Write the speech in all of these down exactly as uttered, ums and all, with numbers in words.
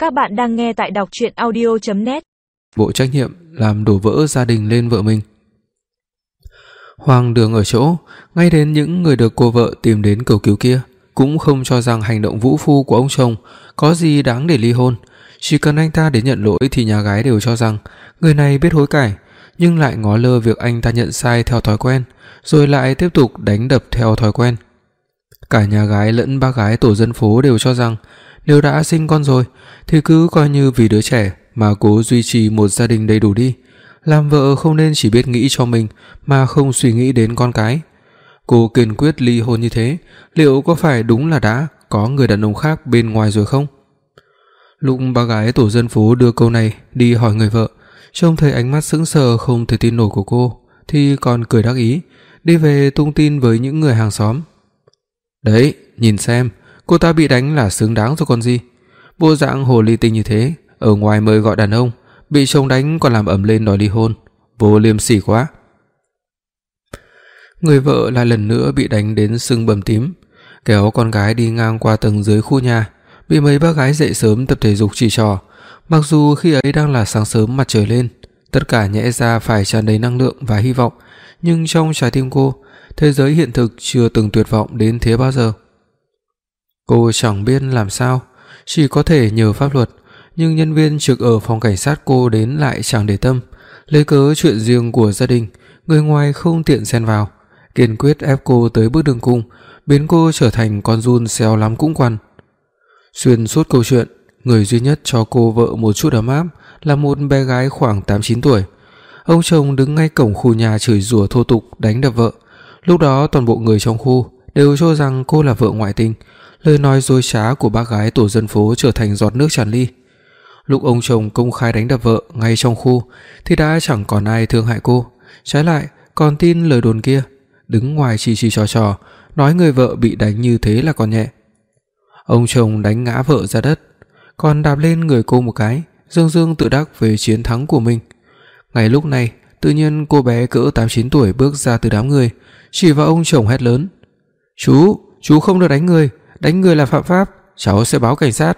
Các bạn đang nghe tại đọc truyện audio chấm net. Bộ trách nhiệm làm đổ vỡ gia đình lên vợ mình. Hoang đường ở chỗ, ngay đến những người được cô vợ tìm đến cầu cứu kia cũng không cho rằng hành động vũ phu của ông chồng có gì đáng để ly hôn. Chỉ cần anh ta đến nhận lỗi thì nhà gái đều cho rằng người này biết hối cải, nhưng lại ngó lơ việc anh ta nhận sai theo thói quen, rồi lại tiếp tục đánh đập theo thói quen. Cả nhà gái lẫn bác gái tổ dân phố đều cho rằng nếu đã sinh con rồi thì cứ coi như vì đứa trẻ mà cố duy trì một gia đình đầy đủ đi. Làm vợ không nên chỉ biết nghĩ cho mình mà không suy nghĩ đến con cái. Cô kiên quyết ly hôn như thế, liệu có phải đúng là đã có người đàn ông khác bên ngoài rồi không? Lúc bác gái tổ dân phố đưa câu này đi hỏi người vợ, trông thấy ánh mắt sững sờ không thể tin nổi của cô thì còn cười đắc ý, đi về tung tin với những người hàng xóm. Đấy, nhìn xem, cô ta bị đánh là xứng đáng rồi còn gì. Bộ dạng hồ ly tinh như thế, ở ngoài mới gọi đàn ông, bị chồng đánh còn làm ầm lên đòi ly hôn, vô liêm sỉ quá. Người vợ lại lần nữa bị đánh đến sưng bầm tím, kéo con gái đi ngang qua tầng dưới khu nhà, bị mấy bác gái dậy sớm tập thể dục chỉ trỏ. Mặc dù khi ấy đang là sáng sớm mặt trời lên, tất cả nhẽ ra phải tràn đầy năng lượng và hy vọng, nhưng trong trái tim cô, thế giới hiện thực chưa từng tuyệt vọng đến thế bao giờ. Cô chẳng biết làm sao, chỉ có thể nhờ pháp luật, nhưng nhân viên trực ở phòng cảnh sát cô đến lại chẳng để tâm, lấy cớ chuyện riêng của gia đình, người ngoài không tiện xen vào, kiên quyết ép cô tới bước đường cùng, biến cô trở thành con giun xéo lắm cũng quằn. Xuyên suốt câu chuyện, người duy nhất cho cô vợ một chút ấm áp là một bé gái khoảng tám chín tuổi. Ông chồng đứng ngay cổng khu nhà chửi rủa thô tục đánh đập vợ. Lúc đó toàn bộ người trong khu đều cho rằng cô là vợ ngoại tình. Lời nói dối trá của bác gái tổ dân phố trở thành giọt nước tràn ly. Lúc ông chồng công khai đánh đập vợ ngay trong khu thì đã chẳng còn ai thương hại cô, trái lại còn tin lời đồn kia, đứng ngoài chỉ chỉ trò trò, nói người vợ bị đánh như thế là còn nhẹ. Ông chồng đánh ngã vợ ra đất, còn đạp lên người cô một cái, dương dương tự đắc về chiến thắng của mình. Ngay lúc này, tự nhiên cô bé cỡ tám chín tuổi bước ra từ đám người, chỉ vào ông chồng hét lớn: "Chú, chú không được đánh người, đánh người là phạm pháp, cháu sẽ báo cảnh sát."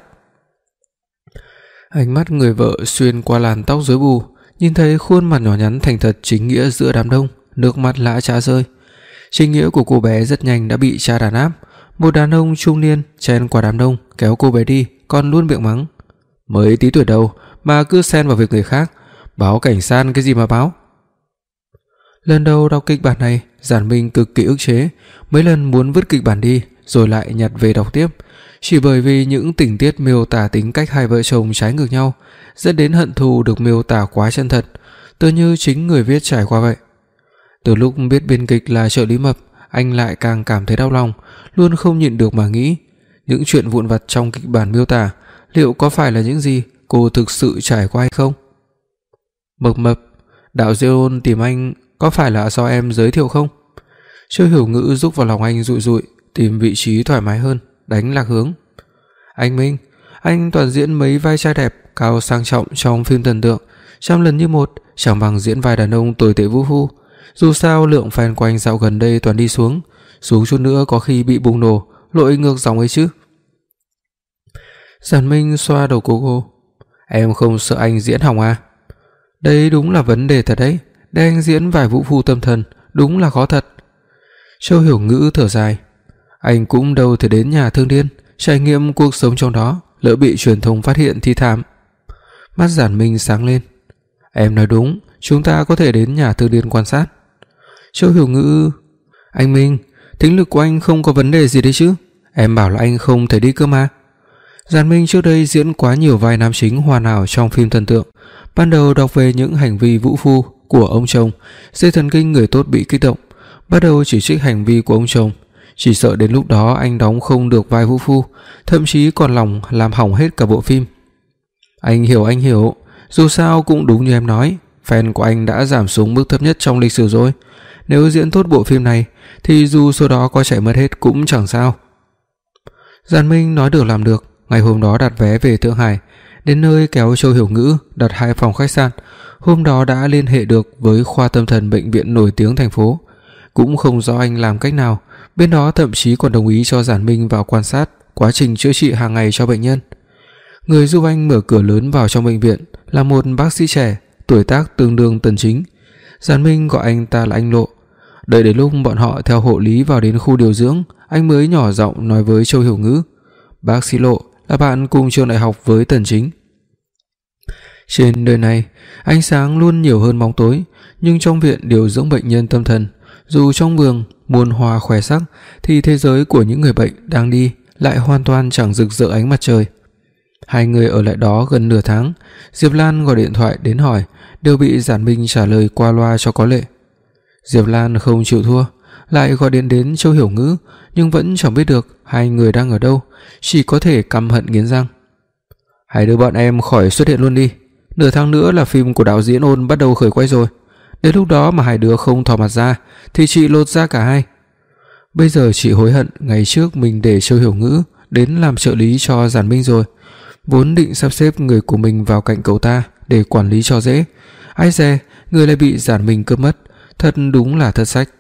Ánh mắt người vợ xuyên qua làn tóc rối bù, nhìn thấy khuôn mặt nhỏ nhắn thành thật chính nghĩa giữa đám đông, nước mắt lã chã rơi. Chính nghĩa của cô bé rất nhanh đã bị cha đàn áp. Một đàn ông trung niên chen qua đám đông kéo cô bé đi, còn luôn miệng mắng: "Mới tí tuổi đầu mà cứ xen vào việc người khác, báo cảnh sát cái gì mà báo." Lần đầu đọc kịch bản này, Giản Minh cực kỳ ức chế, mấy lần muốn vứt kịch bản đi rồi lại nhặt về đọc tiếp, chỉ bởi vì những tình tiết miêu tả tính cách hai vợ chồng trái ngược nhau, dẫn đến hận thù được miêu tả quá chân thật, tựa như chính người viết trải qua vậy. Từ lúc biết biên kịch là trợ lý Mập, anh lại càng cảm thấy đau lòng, luôn không nhịn được mà nghĩ, những chuyện vụn vặt trong kịch bản miêu tả liệu có phải là những gì cô thực sự trải qua hay không? Mập Mập, đạo diễn tìm anh có phải là do em giới thiệu không? Chưa Hiểu Ngữ giúp vào lòng anh dụi dụi, tìm vị trí thoải mái hơn, đánh lạc hướng. Anh Minh, anh toàn diễn mấy vai trai đẹp, cao sang trọng trong phim thần tượng, trăm lần như một, chẳng bằng diễn vai đàn ông tồi tệ vũ phu. Dù sao lượng fan của anh dạo gần đây toàn đi xuống, xuống chút nữa có khi bị bùng nổ, lội ngược dòng ấy chứ. Giản Minh xoa đầu cô cô: "Em không sợ anh diễn hỏng à? Đây đúng là vấn đề thật đấy, để anh diễn vài vũ phu tâm thần, đúng là khó thật." Châu Hiểu Ngữ thở dài: "Anh cũng đâu thể đến nhà thương điên, trải nghiệm cuộc sống trong đó, lỡ bị truyền thông phát hiện thì thảm." Mắt Giản Minh sáng lên: "Em nói đúng, chúng ta có thể đến nhà thương điên quan sát." Châu Hiểu Ngữ: "Anh Minh, thính lực của anh không có vấn đề gì đấy chứ? Em bảo là anh không thể đi cơ mà." Giản Minh trước đây diễn quá nhiều vai nam chính hoàn hảo trong phim thần tượng, ban đầu đọc về những hành vi vũ phu của ông chồng, dây thần kinh người tốt bị kích động, bắt đầu chỉ trích hành vi của ông chồng, chỉ sợ đến lúc đó anh đóng không được vai vũ phu, thậm chí còn lòng làm hỏng hết cả bộ phim. Anh hiểu, anh hiểu, dù sao cũng đúng như em nói, fan của anh đã giảm xuống mức thấp nhất trong lịch sử rồi. Nếu diễn tốt bộ phim này thì dù số đó có chảy mất hết cũng chẳng sao." Giản Minh nói được làm được, ngày hôm đó đặt vé về Thượng Hải, đến nơi kéo Châu Hiểu Ngữ đặt hai phòng khách sạn. Hôm đó đã liên hệ được với khoa tâm thần bệnh viện nổi tiếng thành phố, cũng không rõ anh làm cách nào, bên đó thậm chí còn đồng ý cho Giản Minh vào quan sát quá trình chữa trị hàng ngày cho bệnh nhân. Người giúp anh mở cửa lớn vào trong bệnh viện là một bác sĩ trẻ, tuổi tác tương đương Tần Chính. Giản Minh gọi anh ta là anh Lộ. Đợi đến lúc bọn họ theo hộ lý vào đến khu điều dưỡng, anh mới nhỏ giọng nói với Châu Hiểu Ngữ: "Bác sĩ Lộ là bạn cùng trường đại học với Tần Chính." Trên đời này, ánh sáng luôn nhiều hơn bóng tối, nhưng trong viện điều dưỡng bệnh nhân tâm thần, dù trong vườn muôn hoa khoe sắc, thì thế giới của những người bệnh đang đi lại hoàn toàn chẳng rực rỡ ánh mặt trời. Hai người ở lại đó gần nửa tháng. Diệp Lan gọi điện thoại đến hỏi, đều bị Giản Minh trả lời qua loa cho có lệ. Diệp Lan không chịu thua, lại gọi điện đến Châu Hiểu Ngữ, nhưng vẫn chẳng biết được hai người đang ở đâu, chỉ có thể căm hận nghiến răng. "Hai đứa bọn em khỏi xuất hiện luôn đi. Nửa tháng nữa là phim của đạo diễn Ôn bắt đầu khởi quay rồi. Đến lúc đó mà hai đứa không thò mặt ra thì chị lột ra cả hai." Bây giờ chị hối hận ngày trước mình để Châu Hiểu Ngữ đến làm trợ lý cho Giản Minh rồi. Vốn định sắp xếp người của mình vào cạnh cậu ta để quản lý cho dễ, ai dè người lại bị Giản Minh cướp mất, thật đúng là thất sách.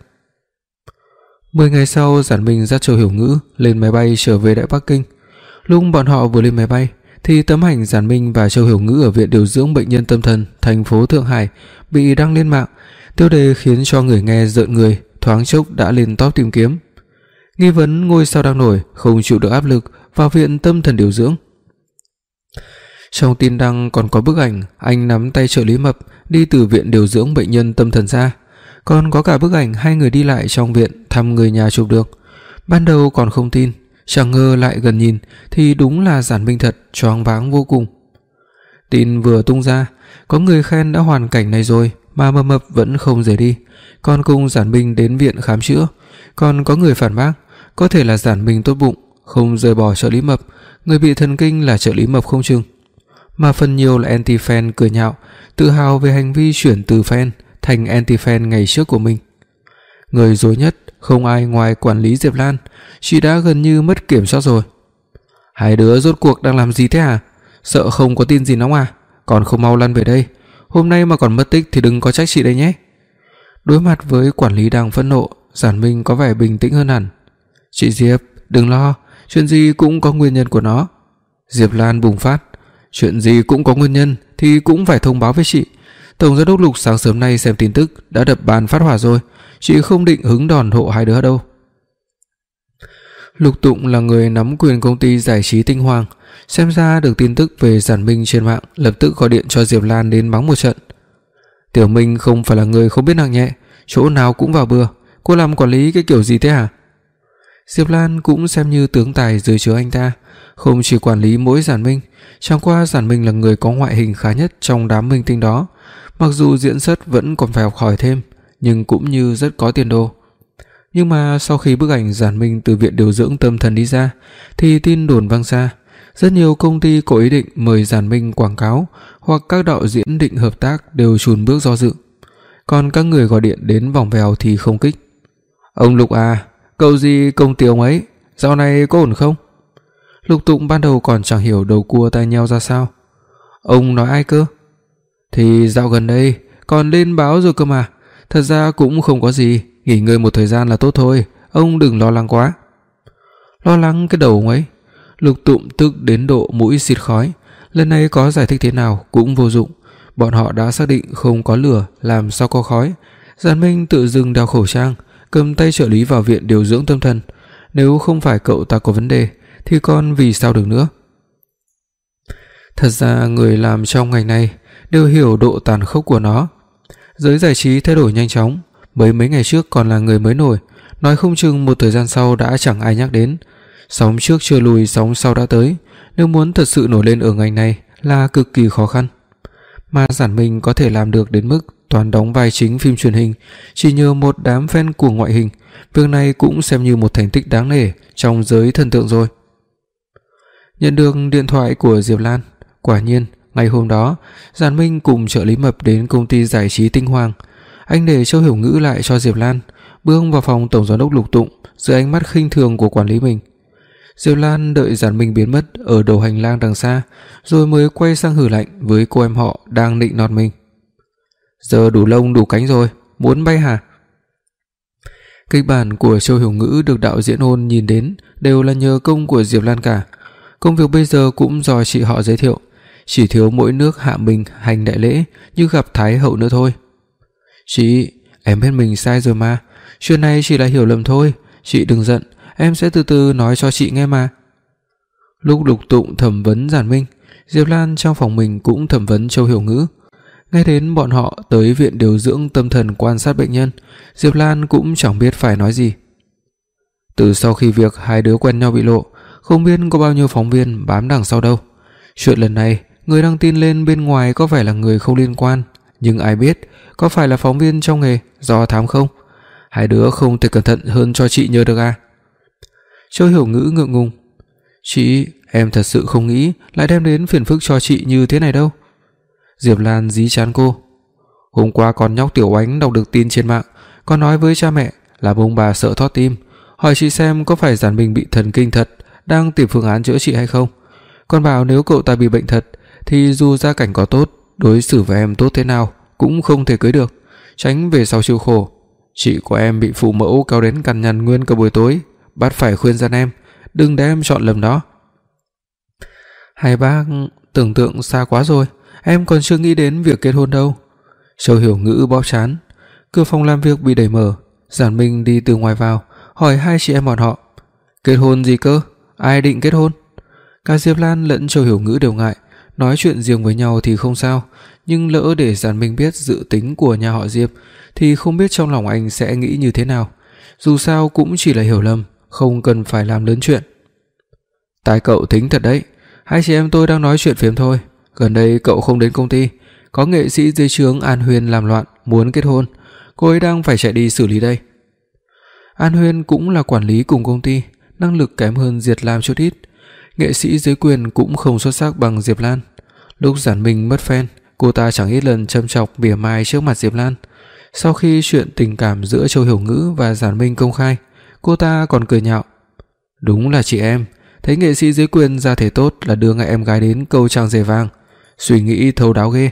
Mười ngày sau, Giản Minh dắt Châu Hiểu Ngữ lên máy bay trở về Đại Bắc Kinh. Lúc bọn họ vừa lên máy bay thì tấm ảnh Giản Minh và Châu Hiểu Ngữ ở viện điều dưỡng bệnh nhân tâm thần thành phố Thượng Hải bị đăng lên mạng. Tiêu đề khiến cho người nghe rợn người, thoáng chốc đã lên top tìm kiếm. Nghi vấn ngôi sao đang nổi không chịu được áp lực vào viện tâm thần điều dưỡng. Trong tin đăng còn có bức ảnh anh nắm tay trợ lý Mập đi từ viện điều dưỡng bệnh nhân tâm thần ra, còn có cả bức ảnh hai người đi lại trong viện thăm người nhà chụp được. Ban đầu còn không tin, chẳng ngờ lại gần nhìn thì đúng là Giản Minh thật, choáng váng vô cùng. Tin vừa tung ra, có người khen đã hoàn cảnh này rồi mà Mập Mập vẫn không rời đi, còn cùng Giản Minh đến viện khám chữa. Còn có người phản bác, có thể là Giản Minh tốt bụng, không rời bỏ trợ lý Mập, người bị thần kinh là trợ lý Mập không chừng. Mà phần nhiều là anti-fan cười nhạo, tự hào về hành vi chuyển từ fan thành anti-fan ngày trước của mình. Người dối nhất không ai ngoài quản lý Diệp Lan, chị đã gần như mất kiểm soát rồi. "Hai đứa rốt cuộc đang làm gì thế à? Sợ không có tin gì nóng à? Còn không mau lăn về đây. Hôm nay mà còn mất tích thì đừng có trách chị đây nhé." Đối mặt với quản lý đang phẫn nộ, Giản Minh có vẻ bình tĩnh hơn hẳn. "Chị Diệp, đừng lo, chuyện gì cũng có nguyên nhân của nó." Diệp Lan bùng phát, "Chuyện gì cũng có nguyên nhân thì cũng phải thông báo với chị. Tổng giám đốc Lục sáng sớm nay xem tin tức đã đập bàn phát hỏa rồi, chị không định hứng đòn hộ hai đứa đâu." Lục Tụng là người nắm quyền công ty giải trí Tinh Hoàng, xem ra được tin tức về Giản Minh trên mạng, lập tức gọi điện cho Diệp Lan đến mắng một trận. "Tiểu Minh không phải là người không biết nặng nhẹ, chỗ nào cũng vào bừa, cô làm quản lý cái kiểu gì thế hả?" Diệp Lan cũng xem như tướng tài dưới trướng anh ta, không chỉ quản lý mỗi Giản Minh, chẳng qua Giản Minh là người có ngoại hình khá nhất trong đám minh tinh đó, mặc dù diễn xuất vẫn còn phải học hỏi thêm, nhưng cũng như rất có tiền đồ. Nhưng mà sau khi bức ảnh Giản Minh từ viện điều dưỡng tâm thần đi ra thì tin đồn vang xa, rất nhiều công ty có ý định mời Giản Minh quảng cáo hoặc các đạo diễn định hợp tác đều chùn bước do dự. Còn các người gọi điện đến vòng vèo thì không kích. "Ông Lục à, cậu gì công ty ông ấy, dạo này có ổn không?" Lục Tụng ban đầu còn chẳng hiểu đầu cua tai nheo ra sao. "Ông nói ai cơ?" "Thì dạo gần đây còn lên báo rồi cơ mà. Thật ra cũng không có gì, nghỉ ngơi một thời gian là tốt thôi, ông đừng lo lắng quá." "Lo lắng cái đầu ông ấy." Lục Tụng tức đến độ mũi xịt khói, lần này có giải thích thế nào cũng vô dụng. Bọn họ đã xác định không có lửa làm sao có khói. Giản Minh tự dưng đeo khẩu trang, cầm tay trợ lý vào viện điều dưỡng tâm thần. Nếu không phải cậu ta có vấn đề thì còn vì sao được nữa. Thật ra người làm trong ngành này đều hiểu độ tàn khốc của nó. Giới giải trí thay đổi nhanh chóng, mấy mấy ngày trước còn là người mới nổi, nói không chừng một thời gian sau đã chẳng ai nhắc đến. Sóng trước chưa lùi, sóng sau đã tới, nếu muốn thật sự nổi lên ở ngành này là cực kỳ khó khăn. Mà Giản Minh có thể làm được đến mức toàn đóng vai chính phim truyền hình chỉ nhờ một đám fan của ngoại hình, việc này cũng xem như một thành tích đáng nể trong giới thần tượng rồi. Nhận được điện thoại của Diệp Lan, quả nhiên ngày hôm đó Giản Minh cùng trợ lý Mập đến công ty giải trí Tinh Hoàng. Anh để Châu Hiểu Ngữ lại cho Diệp Lan, bước vào phòng tổng giám đốc Lục Tụng dưới ánh mắt khinh thường của quản lý mình. Diệp Lan đợi Giản Minh biến mất ở đầu hành lang đằng xa, rồi mới quay sang hử lạnh với cô em họ đang nịnh nọt mình. "Giờ đủ lông đủ cánh rồi, muốn bay hả?" Kịch bản của Châu Hiểu Ngữ được đạo diễn Ôn nhìn đến đều là nhờ công của Diệp Lan cả. Công việc bây giờ cũng do chị họ giới thiệu, chỉ thiếu mỗi nước hạ mình hành đại lễ như gặp thái hậu nữa thôi. Chị, em biết mình sai rồi mà, chuyện này chỉ là hiểu lầm thôi, chị đừng giận, em sẽ từ từ nói cho chị nghe mà. Lúc Lục Tụng thẩm vấn Giản Minh, Diệp Lan trong phòng mình cũng thẩm vấn Châu Hiểu Ngữ. Nghe đến bọn họ tới viện điều dưỡng tâm thần quan sát bệnh nhân, Diệp Lan cũng chẳng biết phải nói gì. Từ sau khi việc hai đứa quen nhau bị lộ, không biết có bao nhiêu phóng viên bám đằng sau đâu. Chuyện lần này, người đăng tin lên bên ngoài có vẻ là người không liên quan, nhưng ai biết có phải là phóng viên trong nghề do thám không? Hai đứa không thể cẩn thận hơn cho chị nhớ được à? Châu Hiểu Ngữ ngượng ngùng. Chị, em thật sự không nghĩ lại đem đến phiền phức cho chị như thế này đâu. Diệp Lan dí chán cô. Hôm qua con nhóc Tiểu Oánh đọc được tin trên mạng, con nói với cha mẹ là bông bà sợ thót tim, hỏi chị xem có phải Giản Minh bị thần kinh thật, đang tìm phương án chữa trị hay không. Con bảo nếu cậu ta bị bệnh thật thì dù gia cảnh có tốt, đối xử với em tốt thế nào cũng không thể cưới được, tránh về sau chịu khổ. Chị của em bị phụ mẫu kéo đến cằn nhằn nguyên cả buổi tối, bắt phải khuyên gian em đừng để em chọn lầm đó. Hai bác tưởng tượng xa quá rồi, em còn chưa nghĩ đến việc kết hôn đâu. Châu Hiểu Ngữ bóp trán. Cửa phòng làm việc bị đẩy mở, Giản Minh đi từ ngoài vào, hỏi hai chị em bọn họ: kết hôn gì cơ? Ai định kết hôn? Cả Diệp Lan lẫn Châu Hiểu Ngữ đều ngại, nói chuyện riêng với nhau thì không sao, nhưng lỡ để Giản Minh biết dự tính của nhà họ Diệp thì không biết trong lòng anh sẽ nghĩ như thế nào. Dù sao cũng chỉ là hiểu lầm, không cần phải làm lớn chuyện. Tai cậu thính thật đấy, hai chị em tôi đang nói chuyện phiếm thôi. Gần đây cậu không đến công ty, có nghệ sĩ dưới trướng An Huyên làm loạn muốn kết hôn, cô ấy đang phải chạy đi xử lý đây. An Huyên cũng là quản lý cùng công ty, năng lực kém hơn Diệp Lam chút ít. Nghệ sĩ dưới quyền cũng không xuất sắc bằng Diệp Lan. Lúc Giản Minh mất fan, cô ta chẳng ít lần châm chọc mỉa mai trước mặt Diệp Lan. Sau khi chuyện tình cảm giữa Châu Hiểu Ngữ và Giản Minh công khai, cô ta còn cười nhạo. Đúng là chị em, thấy nghệ sĩ dưới quyền ra thể tốt là đưa ngay em gái đến câu trang giày vàng, suy nghĩ thấu đáo ghê.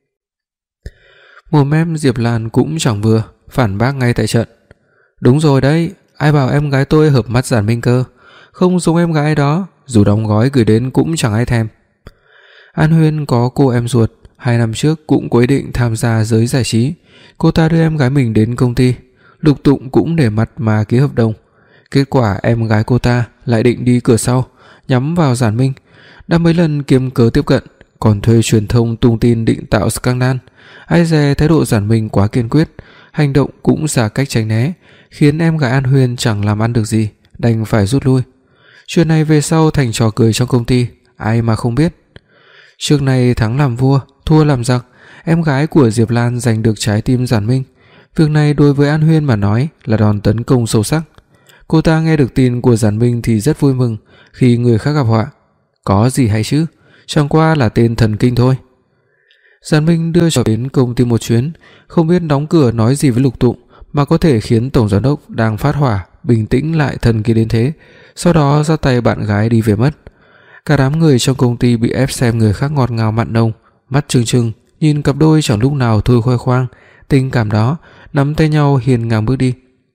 Mồm em Diệp Lan cũng chẳng vừa, phản bác ngay tại trận. Đúng rồi đấy, ai bảo em gái tôi hợp mắt Giản Minh cơ, không giống em gái đó, dù đóng gói gửi đến cũng chẳng ai thèm. An Huyên có cô em ruột, hai năm trước cũng có ý định tham gia giới giải trí. Cô ta đưa em gái mình đến công ty, Lục Tụng cũng để mặt mà ký hợp đồng. Kết quả em gái cô ta lại định đi cửa sau, nhắm vào Giản Minh, đã mấy lần kiếm cớ tiếp cận, còn thuê truyền thông tung tin định tạo scandal. Ai dè thái độ Giản Minh quá kiên quyết, hành động cũng xa cách tránh né, khiến em gái An Huyên chẳng làm ăn được gì, đành phải rút lui. Chuyện này về sau thành trò cười trong công ty, ai mà không biết. Trước này thắng làm vua, thua làm giặc, em gái của Diệp Lan giành được trái tim Giản Minh. Việc này đối với An Huyên mà nói là đòn tấn công sâu sắc. Cô ta nghe được tin của Giản Minh thì rất vui mừng, khi người khác gặp họa. Có gì hay chứ, chẳng qua là tên thần kinh thôi. Giản Minh đưa cho đến công ty một chuyến, không biết đóng cửa nói gì với Lục Tụng mà có thể khiến tổng giám đốc đang phát hỏa bình tĩnh lại thần kỳ đến thế, sau đó ra tay bạn gái đi về mất. Cả đám người trong công ty bị ép xem người khác ngọt ngào mặn nồng, mắt trừng trừng nhìn cặp đôi chẳng lúc nào thôi khoe khoang tình cảm đó, nắm tay nhau hiền ngang bước đi.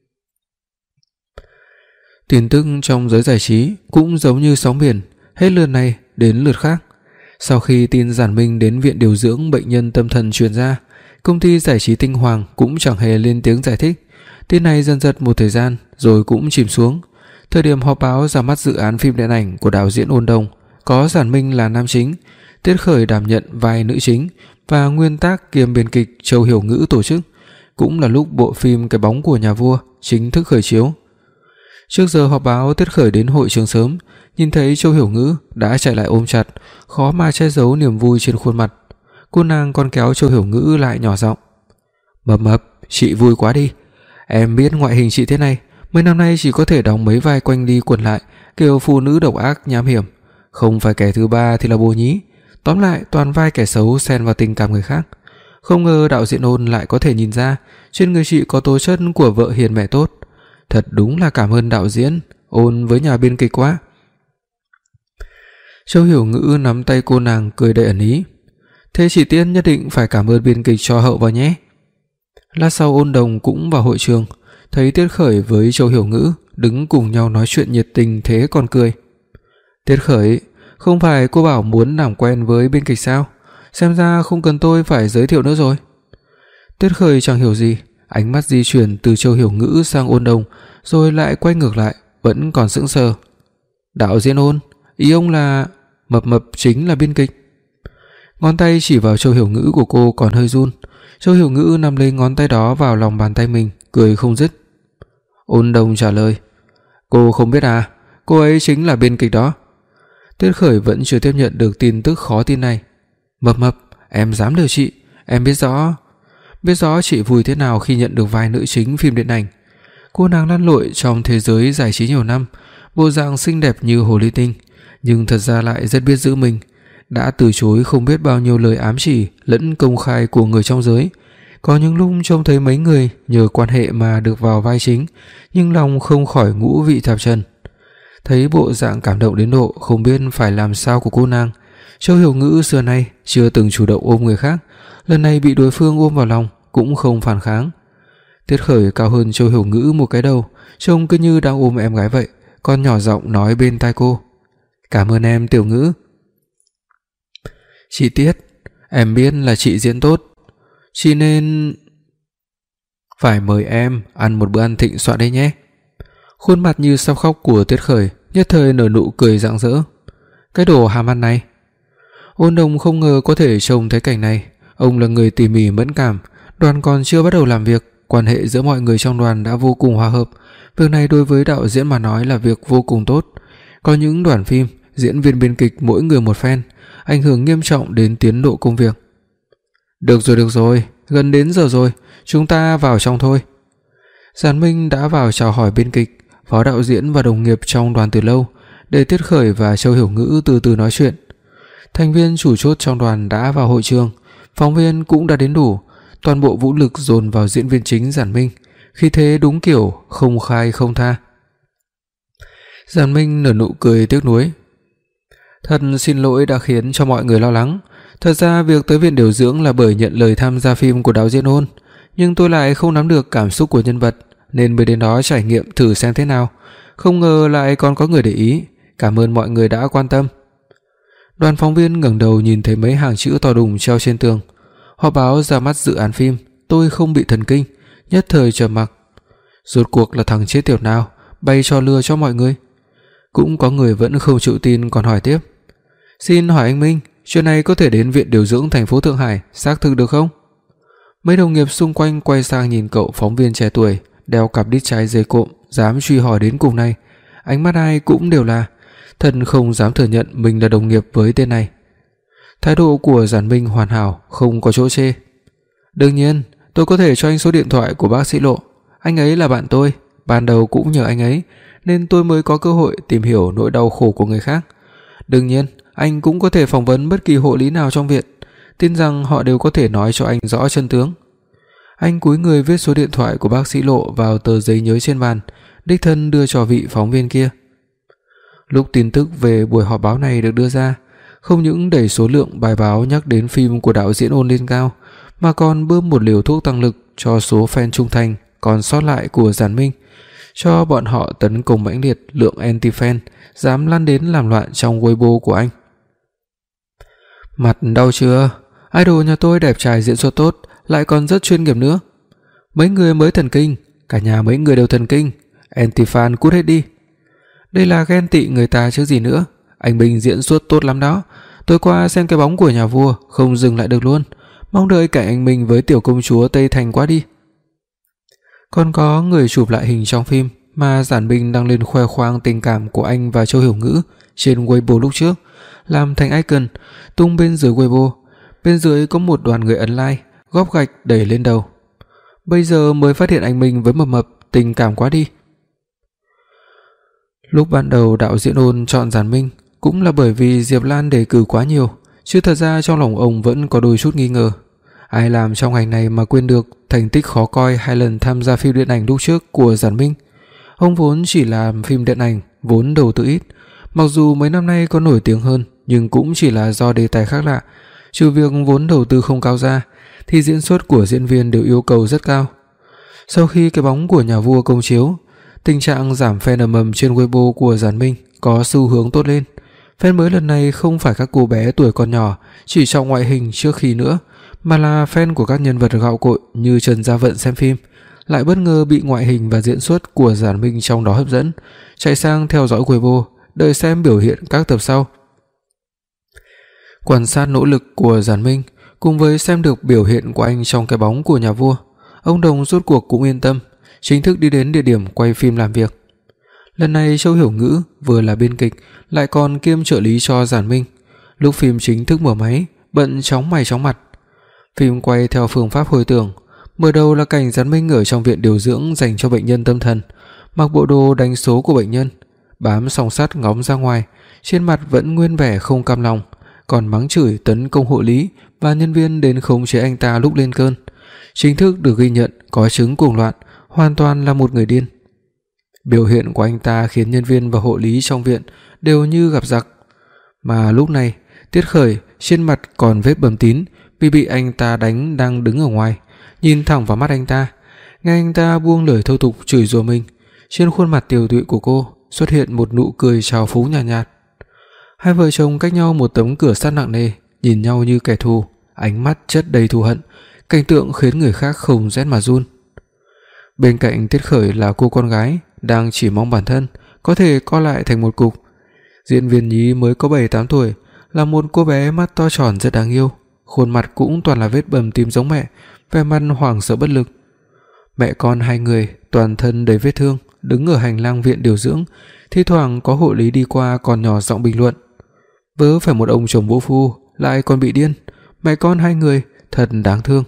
Tin tức trong giới giải trí cũng giống như sóng biển, hết lượt này đến lượt khác. Sau khi tin Giản Minh đến viện điều dưỡng bệnh nhân tâm thần truyền ra, công ty giải trí Tinh Hoàng cũng chẳng hề lên tiếng giải thích. Tin này dần dần một thời gian rồi cũng chìm xuống. Thời điểm họp báo ra mắt dự án phim điện ảnh của đạo diễn Ôn Đồng, có Giản Minh là nam chính, Tiết Khởi đảm nhận vai nữ chính và nguyên tác kiêm biên kịch Châu Hiểu Ngữ tổ chức, cũng là lúc bộ phim Cái Bóng của Nhà Vua chính thức khởi chiếu. Trước giờ họp báo, Tiết Khởi đến hội trường sớm, nhìn thấy Châu Hiểu Ngữ đã chạy lại ôm chặt, khó mà che giấu niềm vui trên khuôn mặt. Cô nàng còn kéo Châu Hiểu Ngữ lại nhỏ giọng: "Mập mập, chị vui quá đi. Em biết ngoại hình chị thế này, mấy năm nay chỉ có thể đóng mấy vai quanh đi quẩn lại, kiểu phụ nữ độc ác nham hiểm, không phải kẻ thứ ba thì là bồ nhí. Tóm lại toàn vai kẻ xấu xen vào tình cảm người khác. Không ngờ đạo diễn Ôn lại có thể nhìn ra trên người chị có tố chất của vợ hiền mẹ tốt. Thật đúng là cảm ơn đạo diễn Ôn với nhà biên kịch quá." Châu Hiểu Ngữ nắm tay cô nàng cười đầy ẩn ý: "Thế chị Tiên nhất định phải cảm ơn biên kịch cho hậu vào nhé." Lát sau Ôn Đồng cũng vào hội trường, thấy Tiết Khởi với Châu Hiểu Ngữ đứng cùng nhau nói chuyện nhiệt tình thế còn cười. "Tiết Khởi, Không phải cô bảo muốn làm quen với biên kịch sao? Xem ra không cần tôi phải giới thiệu nữa rồi. Tiết Khởi chẳng hiểu gì, ánh mắt di chuyển từ Châu Hiểu Ngữ sang Ôn Đồng, rồi lại quay ngược lại, vẫn còn sững sờ. Đạo diễn Ôn, ý ông là Mập Mập chính là biên kịch? Ngón tay chỉ vào Châu Hiểu Ngữ của cô còn hơi run. Châu Hiểu Ngữ nắm lấy ngón tay đó vào lòng bàn tay mình, cười không dứt. Ôn Đồng trả lời, cô không biết à, cô ấy chính là biên kịch đó. Tiết Khởi vẫn chưa tiếp nhận được tin tức khó tin này. Mập Mập, em dám lừa chị, em biết rõ Biết rõ chị vui thế nào khi nhận được vai nữ chính phim điện ảnh. Cô nàng lăn lội trong thế giới giải trí nhiều năm, bộ dạng xinh đẹp như hồ ly tinh, nhưng thật ra lại rất biết giữ mình, đã từ chối không biết bao nhiêu lời ám chỉ lẫn công khai của người trong giới. Có những lúc trông thấy mấy người nhờ quan hệ mà được vào vai chính, nhưng lòng không khỏi ngũ vị tạp trần. Thấy bộ dạng cảm động đến độ không biết phải làm sao của cô nàng, Châu Hiểu Ngữ xưa nay chưa từng chủ động ôm người khác, lần này bị đối phương ôm vào lòng cũng không phản kháng. Tiết Khởi cao hơn Châu Hiểu Ngữ một cái đầu, trông cứ như đang ôm em gái vậy, còn nhỏ giọng nói bên tai cô, cảm ơn em Tiểu Ngữ. Chị Tiết, em biết là chị diễn tốt, chị nên phải mời em ăn một bữa ăn thịnh soạn đấy nhé. Khuôn mặt như sắp khóc của Tiết Khởi nhất thời nở nụ cười rạng rỡ. Cái đồ ham ăn này. Ôn Đồng không ngờ có thể trông thấy cảnh này. Ông là người tỉ mỉ mẫn cảm, đoàn còn chưa bắt đầu làm việc, quan hệ giữa mọi người trong đoàn đã vô cùng hòa hợp. Việc này đối với đạo diễn mà nói là việc vô cùng tốt. Có những đoàn phim, diễn viên biên kịch mỗi người một phen, ảnh hưởng nghiêm trọng đến tiến độ công việc. Được rồi được rồi, gần đến giờ rồi, chúng ta vào trong thôi. Giản Minh đã vào chào hỏi biên kịch, phó đạo diễn và đồng nghiệp trong đoàn từ lâu, để Tiết Khởi và Châu Hiểu Ngữ từ từ nói chuyện. Thành viên chủ chốt trong đoàn đã vào hội trường, phóng viên cũng đã đến đủ, toàn bộ vũ lực dồn vào diễn viên chính Giản Minh, khi thế đúng kiểu không khai không tha. Giản Minh nở nụ cười tiếc nuối. Thật xin lỗi đã khiến cho mọi người lo lắng. Thật ra việc tới viện điều dưỡng là bởi nhận lời tham gia phim của đạo diễn Ôn, nhưng tôi lại không nắm được cảm xúc của nhân vật nên mới đến đó trải nghiệm thử xem thế nào. Không ngờ lại còn có người để ý. Cảm ơn mọi người đã quan tâm. Đoàn phóng viên ngẩng đầu nhìn thấy mấy hàng chữ to đùng treo trên tường. Họp báo ra mắt dự án phim Tôi Không Bị Thần Kinh, nhất thời trầm mặc. Rốt cuộc là thằng chết tiệt nào bày trò lừa cho mọi người? Cũng có người vẫn không chịu tin còn hỏi tiếp. Xin hỏi anh Minh, chuyện này có thể đến viện điều dưỡng thành phố Thượng Hải xác thực được không? Mấy đồng nghiệp xung quanh quay sang nhìn cậu phóng viên trẻ tuổi đeo cặp đít trái dày cộm dám truy hỏi đến cùng này. Ánh mắt ai cũng đều là thần không dám thừa nhận mình là đồng nghiệp với tên này. Thái độ của Giản Minh hoàn hảo, không có chỗ chê. Đương nhiên, tôi có thể cho anh số điện thoại của bác sĩ Lộ. Anh ấy là bạn tôi, ban đầu cũng nhờ anh ấy nên tôi mới có cơ hội tìm hiểu nỗi đau khổ của người khác. Đương nhiên, anh cũng có thể phỏng vấn bất kỳ hộ lý nào trong viện, tin rằng họ đều có thể nói cho anh rõ chân tướng. Anh cúi người viết số điện thoại của bác sĩ Lộ vào tờ giấy nhớ trên bàn, đích thân đưa cho vị phóng viên kia. Lúc tin tức về buổi họp báo này được đưa ra, không những đẩy số lượng bài báo nhắc đến phim của đạo diễn Ôn lên cao, mà còn bơm một liều thuốc tăng lực cho số fan trung thành còn sót lại của Giản Minh, cho bọn họ tấn công mãnh liệt lượng anti-fan dám lan đến làm loạn trong Weibo của anh. Mặt đau chưa? Idol nhà tôi đẹp trai diễn xuất tốt, lại còn rất chuyên nghiệp nữa. Mấy người mới thần kinh, cả nhà mấy người đều thần kinh, anti-fan cút hết đi. Đây là ghen tị người ta chứ gì nữa. Anh Minh diễn xuất tốt lắm đó. Tối qua xem cái bóng của nhà vua không dừng lại được luôn. Mong đợi cảnh anh Minh với tiểu công chúa Tây Thành quá đi. Còn có người chụp lại hình trong phim mà Giản Minh đăng lên khoe khoang tình cảm của anh và Châu Hiểu Ngữ trên Weibo lúc trước, làm thành icon tung bên dưới Weibo. Bên dưới có một đoàn người ấn like, góp gạch đẩy lên đầu. Bây giờ mới phát hiện anh Minh với Mập Mập tình cảm quá đi. Lúc ban đầu đạo diễn Ôn chọn Giản Minh cũng là bởi vì Diệp Lan đề cử quá nhiều, chứ thật ra trong lòng ông vẫn có đôi chút nghi ngờ. Ai làm trong ngành này mà quên được thành tích khó coi hai lần tham gia phim điện ảnh lúc trước của Giản Minh. Ông vốn chỉ làm phim điện ảnh, vốn đầu tư ít, mặc dù mấy năm nay có nổi tiếng hơn, nhưng cũng chỉ là do đề tài khác lạ. Trừ việc vốn đầu tư không cao ra, thì diễn xuất của diễn viên đều yêu cầu rất cao. Sau khi cái bóng của nhà vua công chiếu, tình trạng giảm fan ầm ầm trên Weibo của Giản Minh có xu hướng tốt lên. Fan mới lần này không phải các cô bé tuổi còn nhỏ chỉ trọng ngoại hình trước khi nữa, mà là fan của các nhân vật gạo cội như Trần Gia Vận xem phim, lại bất ngờ bị ngoại hình và diễn xuất của Giản Minh trong đó hấp dẫn, chạy sang theo dõi Weibo, đợi xem biểu hiện các tập sau. Quan sát nỗ lực của Giản Minh cùng với xem được biểu hiện của anh trong Cái Bóng của Nhà Vua, ông Đồng rốt cuộc cũng yên tâm, chính thức đi đến địa điểm quay phim làm việc. Lần này Châu Hiểu Ngữ vừa là biên kịch lại còn kiêm trợ lý cho Giản Minh. Lúc phim chính thức mở máy, bận chóng mày chóng mặt. Phim quay theo phương pháp hồi tưởng. Mở đầu là cảnh Giản Minh ở trong viện điều dưỡng dành cho bệnh nhân tâm thần, mặc bộ đồ đánh số của bệnh nhân, bám song sắt ngóng ra ngoài, trên mặt vẫn nguyên vẻ không cam lòng, còn mắng chửi tấn công hộ lý và nhân viên đến khống chế anh ta lúc lên cơn. Chính thức được ghi nhận có chứng cuồng loạn, hoàn toàn là một người điên. Biểu hiện của anh ta khiến nhân viên và hộ lý trong viện đều như gặp giặc. Mà lúc này, Tiết Khởi trên mặt còn vết bầm tím vì bị anh ta đánh đang đứng ở ngoài, nhìn thẳng vào mắt anh ta, nghe anh ta buông lời thô tục chửi rủa mình. Trên khuôn mặt tiều tụy của cô xuất hiện một nụ cười trào phúng nhàn nhạt, nhạt. Hai vợ chồng cách nhau một tấm cửa sắt nặng nề, nhìn nhau như kẻ thù, ánh mắt chất đầy thù hận, cảnh tượng khiến người khác không rét mà run. Bên cạnh Tiết Khởi là cô con gái đang chỉ mong bản thân có thể co lại thành một cục. Diễn viên nhí mới có bảy tám tuổi, là một cô bé mắt to tròn rất đáng yêu, khuôn mặt cũng toàn là vết bầm tím giống mẹ, vẻ mặt hoảng sợ bất lực. Mẹ con hai người toàn thân đầy vết thương, đứng ở hành lang viện điều dưỡng, thi thoảng có hộ lý đi qua còn nhỏ giọng bình luận: "Vớ phải một ông chồng vũ phu, lại còn bị điên, mẹ con hai người thật đáng thương."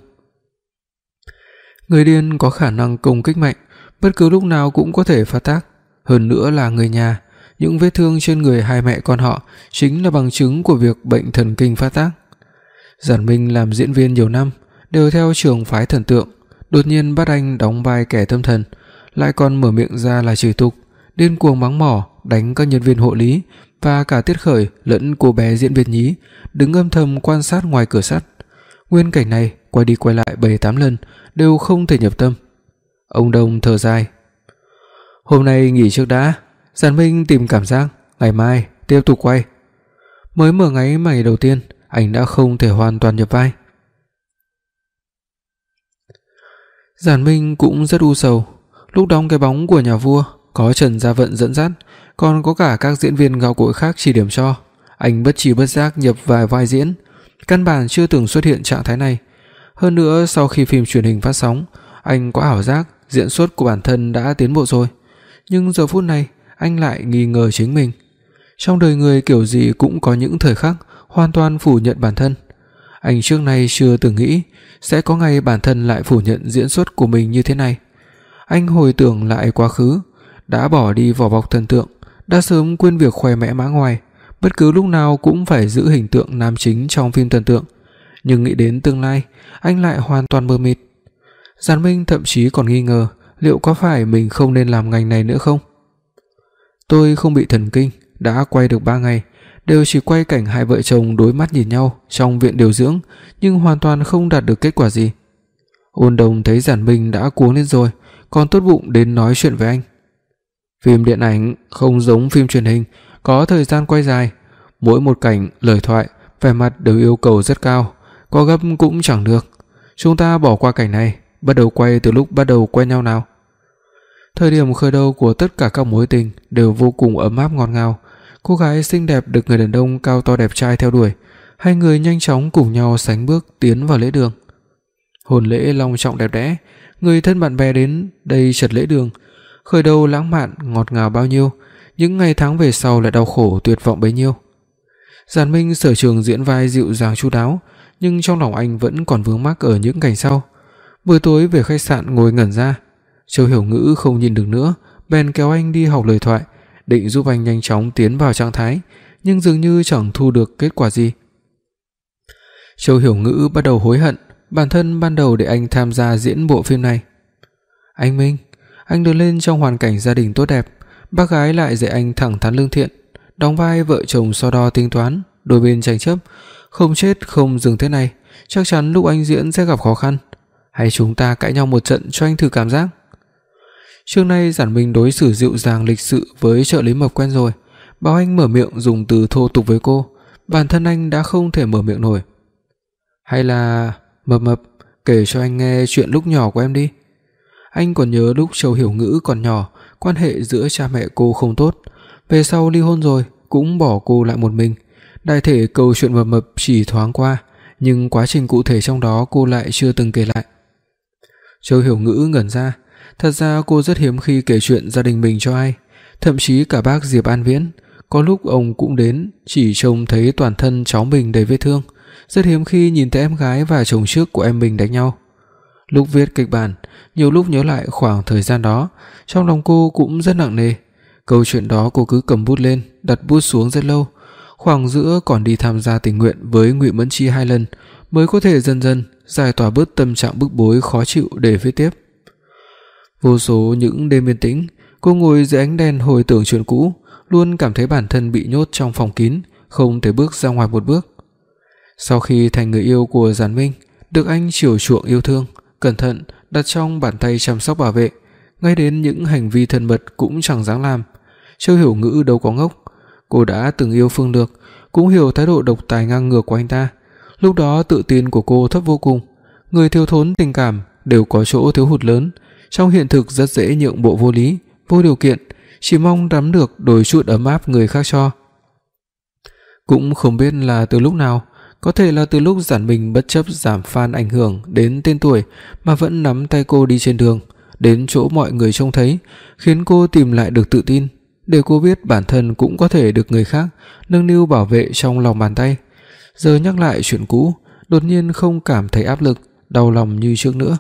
Người điên có khả năng công kích mạnh, bất cứ lúc nào cũng có thể phát tác, hơn nữa là người nhà. Những vết thương trên người hai mẹ con họ chính là bằng chứng của việc bệnh thần kinh phát tác. Giản Minh làm diễn viên nhiều năm, đều theo trường phái thần tượng, đột nhiên bắt anh đóng vai kẻ tâm thần, lại còn mở miệng ra là chửi tục, điên cuồng mắng mỏ, đánh các nhân viên hộ lý và cả Tiết Khởi lẫn cô bé diễn viên nhí đứng âm thầm quan sát ngoài cửa sắt. Nguyên cảnh này quay đi quay lại bảy tám lần đều không thể nhập tâm. Ông Đông thở dài: "Hôm nay nghỉ trước đã, Giản Minh tìm cảm giác, ngày mai tiếp tục quay." Mới mở ngáy ngày đầu tiên, anh đã không thể hoàn toàn nhập vai. Giản Minh cũng rất u sầu. Lúc đóng Cái Bóng của Nhà Vua, có Trần Gia Vận dẫn dắt, còn có cả các diễn viên gạo cội khác chỉ điểm cho, anh bất chi bất giác nhập vài vai diễn, căn bản chưa từng xuất hiện trạng thái này. Hơn nữa, sau khi phim truyền hình phát sóng, anh có ảo giác diễn xuất của bản thân đã tiến bộ rồi, nhưng giờ phút này anh lại nghi ngờ chính mình. Trong đời người kiểu gì cũng có những thời khắc hoàn toàn phủ nhận bản thân. Anh trước nay chưa từng nghĩ sẽ có ngày bản thân lại phủ nhận diễn xuất của mình như thế này. Anh hồi tưởng lại quá khứ, đã bỏ đi vỏ bọc thần tượng, đã sớm quên việc khoe mẽ mã ngoài, bất cứ lúc nào cũng phải giữ hình tượng nam chính trong phim thần tượng. Nhưng nghĩ đến tương lai, anh lại hoàn toàn mờ mịt. Giản Minh thậm chí còn nghi ngờ liệu có phải mình không nên làm ngành này nữa không. Tôi không bị thần kinh, đã quay được ba ngày, đều chỉ quay cảnh hai vợ chồng đối mắt nhìn nhau trong viện điều dưỡng, nhưng hoàn toàn không đạt được kết quả gì. Ôn Đồng thấy Giản Minh đã cuống lên rồi, còn tốt bụng đến nói chuyện với anh. Phim điện ảnh không giống phim truyền hình, có thời gian quay dài, mỗi một cảnh, lời thoại, vẻ mặt đều yêu cầu rất cao, có gấp cũng chẳng được. Chúng ta bỏ qua cảnh này, bắt đầu quay từ lúc bắt đầu quen nhau nào. Thời điểm khởi đầu của tất cả các mối tình đều vô cùng ấm áp ngọt ngào. Cô gái xinh đẹp được người đàn ông cao to đẹp trai theo đuổi, hai người nhanh chóng cùng nhau sánh bước tiến vào lễ đường. Hôn lễ long trọng đẹp đẽ, người thân bạn bè đến đây chật lễ đường. Khởi đầu lãng mạn ngọt ngào bao nhiêu, những ngày tháng về sau lại đau khổ tuyệt vọng bấy nhiêu. Giản Minh sở trường diễn vai dịu dàng chu đáo, nhưng trong lòng anh vẫn còn vướng mắc ở những cảnh sau. Buổi tối về khách sạn ngồi ngẩn ra, Châu Hiểu Ngữ không nhìn được nữa, bèn kéo anh đi học lời thoại, định giúp anh nhanh chóng tiến vào trạng thái, nhưng dường như chẳng thu được kết quả gì. Châu Hiểu Ngữ bắt đầu hối hận bản thân ban đầu để anh tham gia diễn bộ phim này. Anh Minh, anh lớn lên trong hoàn cảnh gia đình tốt đẹp, bác gái lại dạy anh thẳng thắn lương thiện, đóng vai vợ chồng so đo tính toán, đôi bên tranh chấp, không chết không dừng thế này, chắc chắn lúc anh diễn sẽ gặp khó khăn. Hay chúng ta cãi nhau một trận cho anh thử cảm giác. Trước nay Giản Minh đối xử dịu dàng lịch sự với trợ lý Mộc quen rồi, bảo anh mở miệng dùng từ thô tục với cô, bản thân anh đã không thể mở miệng nổi. Hay là Mập Mập, kể cho anh nghe chuyện lúc nhỏ của em đi. Anh còn nhớ lúc Châu Hiểu Ngữ còn nhỏ, quan hệ giữa cha mẹ cô không tốt, về sau ly hôn rồi cũng bỏ cô lại một mình. Đại thể câu chuyện Mập Mập chỉ thoáng qua, nhưng quá trình cụ thể trong đó cô lại chưa từng kể lại. Châu Hiểu Ngữ ngẩn ra, thật ra cô rất hiếm khi kể chuyện gia đình mình cho ai, thậm chí cả bác Diệp An Viễn, có lúc ông cũng đến, chỉ trông thấy toàn thân cháu mình đầy vết thương, rất hiếm khi nhìn thấy em gái và chồng trước của em mình đánh nhau. Lúc viết kịch bản, nhiều lúc nhớ lại khoảng thời gian đó, trong lòng cô cũng rất nặng nề. Câu chuyện đó cô cứ cầm bút lên, đặt bút xuống rất lâu, khoảng giữa còn đi tham gia tình nguyện với Ngụy Mẫn Chi hai lần mới có thể dần dần giải tỏa bớt tâm trạng bức bối khó chịu để viết tiếp. Vô số những đêm yên tĩnh, cô ngồi dưới ánh đèn hồi tưởng chuyện cũ, luôn cảm thấy bản thân bị nhốt trong phòng kín, không thể bước ra ngoài một bước. Sau khi thành người yêu của Giản Minh, được anh chiều chuộng yêu thương, cẩn thận đặt trong bàn tay chăm sóc bảo vệ, ngay đến những hành vi thân mật cũng chẳng dám làm. Châu Hiểu Ngữ đâu có ngốc, cô đã từng yêu Phương Lược, cũng hiểu thái độ độc tài ngang ngược của anh ta. Lúc đó tự tin của cô thấp vô cùng, người thiếu thốn tình cảm đều có chỗ thiếu hụt lớn, trong hiện thực rất dễ nhượng bộ vô lý, vô điều kiện, chỉ mong nắm được đôi chút ấm áp người khác cho. Cũng không biết là từ lúc nào, có thể là từ lúc Giản Minh bất chấp giảm fan ảnh hưởng đến tên tuổi mà vẫn nắm tay cô đi trên đường, đến chỗ mọi người trông thấy, khiến cô tìm lại được tự tin, để cô biết bản thân cũng có thể được người khác nâng niu bảo vệ trong lòng bàn tay. Giờ nhắc lại chuyện cũ, đột nhiên không cảm thấy áp lực, đau lòng như trước nữa.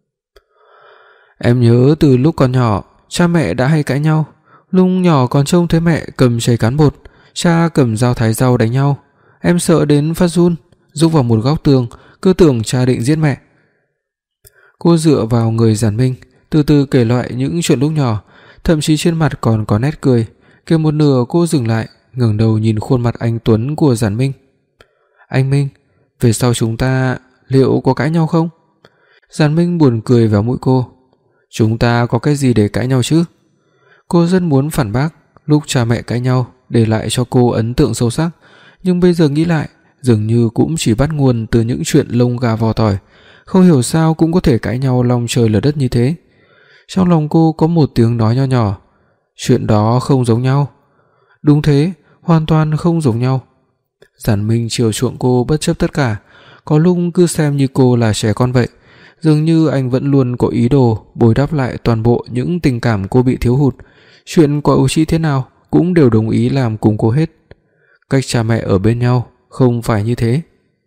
Em nhớ từ lúc còn nhỏ, cha mẹ đã hay cãi nhau. Lúc nhỏ còn trông thấy mẹ cầm chày cán bột, cha cầm dao thái rau đánh nhau. Em sợ đến phát run, rúc vào một góc tường, cứ tưởng cha định giết mẹ. Cô dựa vào người Giản Minh, từ từ kể lại những chuyện lúc nhỏ, thậm chí trên mặt còn có nét cười. Kể một nửa cô dừng lại, ngẩng đầu nhìn khuôn mặt anh tuấn của Giản Minh. Anh Minh, về sau chúng ta liệu có cãi nhau không? Giản Minh buồn cười vào mũi cô. Chúng ta có cái gì để cãi nhau chứ? Cô rất muốn phản bác, lúc cha mẹ cãi nhau để lại cho cô ấn tượng sâu sắc, nhưng bây giờ nghĩ lại, dường như cũng chỉ bắt nguồn từ những chuyện lông gà vò tỏi, không hiểu sao cũng có thể cãi nhau long trời lở đất như thế. Trong lòng cô có một tiếng nói nho nhỏ, chuyện đó không giống nhau. Đúng thế, hoàn toàn không giống nhau. Giản Minh chiều chuộng cô bất chấp tất cả, có lúc cứ xem như cô là trẻ con vậy. Dường như anh vẫn luôn có ý đồ bồi đắp lại toàn bộ những tình cảm cô bị thiếu hụt. Chuyện có ưu trí thế nào cũng đều đồng ý làm cùng cô hết. Cách cha mẹ ở bên nhau không phải như thế.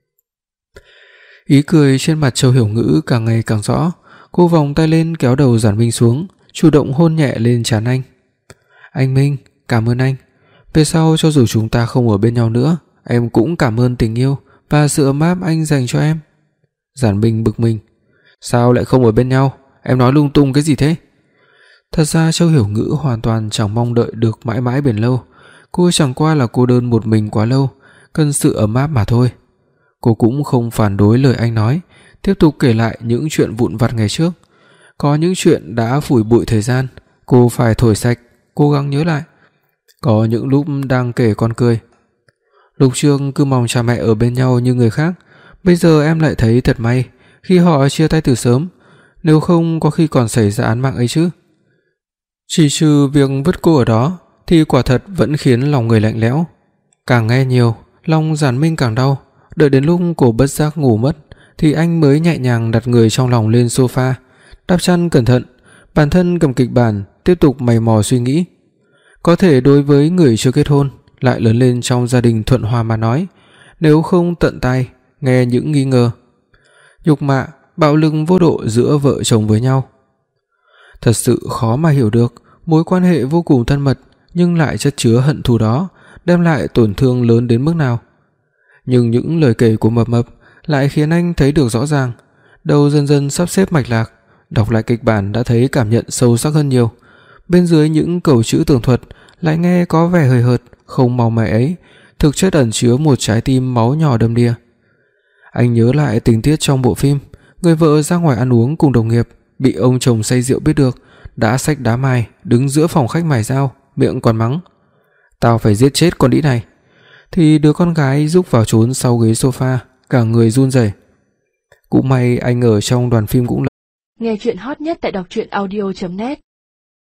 Ý cười trên mặt Châu Hiểu Ngữ càng ngày càng rõ. Cô vòng tay lên kéo đầu Giản Minh xuống, chủ động hôn nhẹ lên trán anh. Anh Minh, cảm ơn anh. Về sau cho dù chúng ta không ở bên nhau nữa, em cũng cảm ơn tình yêu và sự ấm áp anh dành cho em. Giản Minh bực mình. Sao lại không ở bên nhau? Em nói lung tung cái gì thế? Thật ra Châu Hiểu Ngữ hoàn toàn chẳng mong đợi được mãi mãi bền lâu. Cô chẳng qua là cô đơn một mình quá lâu, cần sự ấm áp mà thôi. Cô cũng không phản đối lời anh nói, tiếp tục kể lại những chuyện vụn vặt ngày trước. Có những chuyện đã phủi bụi thời gian, cô phải thổi sạch, cố gắng nhớ lại. Có những lúc đang kể còn cười. Lúc trước cứ mong cha mẹ ở bên nhau như người khác, bây giờ em lại thấy thật may khi họ chia tay từ sớm, nếu không có khi còn xảy ra án mạng ấy chứ. Chỉ trừ việc vứt cô ở đó thì quả thật vẫn khiến lòng người lạnh lẽo. Càng nghe nhiều, lòng Giản Minh càng đau. Đợi đến lúc cô bất giác ngủ mất thì anh mới nhẹ nhàng đặt người trong lòng lên sofa, đắp chăn cẩn thận, bản thân cầm kịch bản tiếp tục mày mò suy nghĩ. Có thể đối với người chưa kết hôn, lại lớn lên trong gia đình thuận hòa mà nói, nếu không tận tai nghe những nghi ngờ, nhục mạ, bạo lực vô độ giữa vợ chồng với nhau, thật sự khó mà hiểu được mối quan hệ vô cùng thân mật nhưng lại chất chứa hận thù đó đem lại tổn thương lớn đến mức nào. Nhưng những lời kể của Mập Mập lại khiến anh thấy được rõ ràng, đầu dần dần sắp xếp mạch lạc. Đọc lại kịch bản đã thấy cảm nhận sâu sắc hơn nhiều. Bên dưới những câu chữ tường thuật lại nghe có vẻ hời hợt, không màu mè ấy thực chất ẩn chứa một trái tim máu nhỏ đầm đìa. Anh nhớ lại tình tiết trong bộ phim, người vợ ra ngoài ăn uống cùng đồng nghiệp, bị ông chồng say rượu biết được, đã xách đá mài đứng giữa phòng khách mài dao, miệng còn mắng: Tao phải giết chết con đĩ này. Thì đứa con gái rúc vào trốn sau ghế sofa, cả người run rẩy. Cũng may anh ở trong đoàn phim cũng là. Nghe chuyện hot nhất tại đọc truyện audio chấm net.